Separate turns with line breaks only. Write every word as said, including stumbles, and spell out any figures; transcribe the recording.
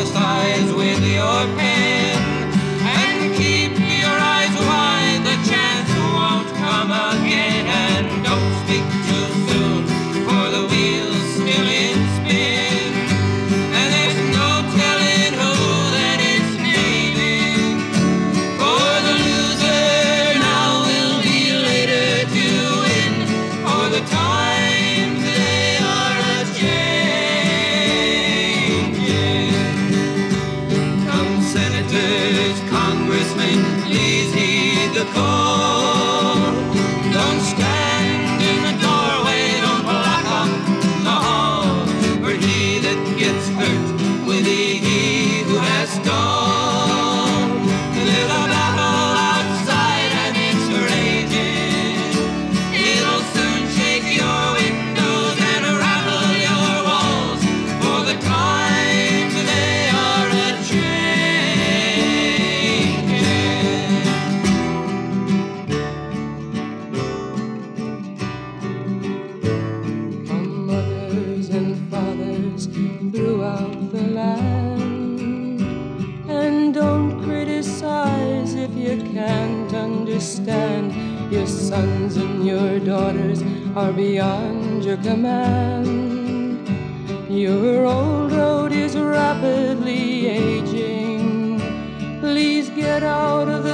prophesize with your pen. And keep your eyes wide, the chance won't come again. And don't speak too soon, for the wheel's still in spin. And there's no telling who that it's naming. For the loser now will be later to win. For the times they are a-changing. Come senators, congressmen, please heed the call. Don't stand in the doorway, don't block up the hall. For he that gets hurt will be he who has stalled. There's a battle outside and it's raging. It'll soon shake your windows and rattle your walls. For the times they are a-changing. Come mothers and fathers throughout the land, and don't criticize if you can't understand. Your sons and your daughters are beyond your command. Your old road is rapidly aging. Please get out of the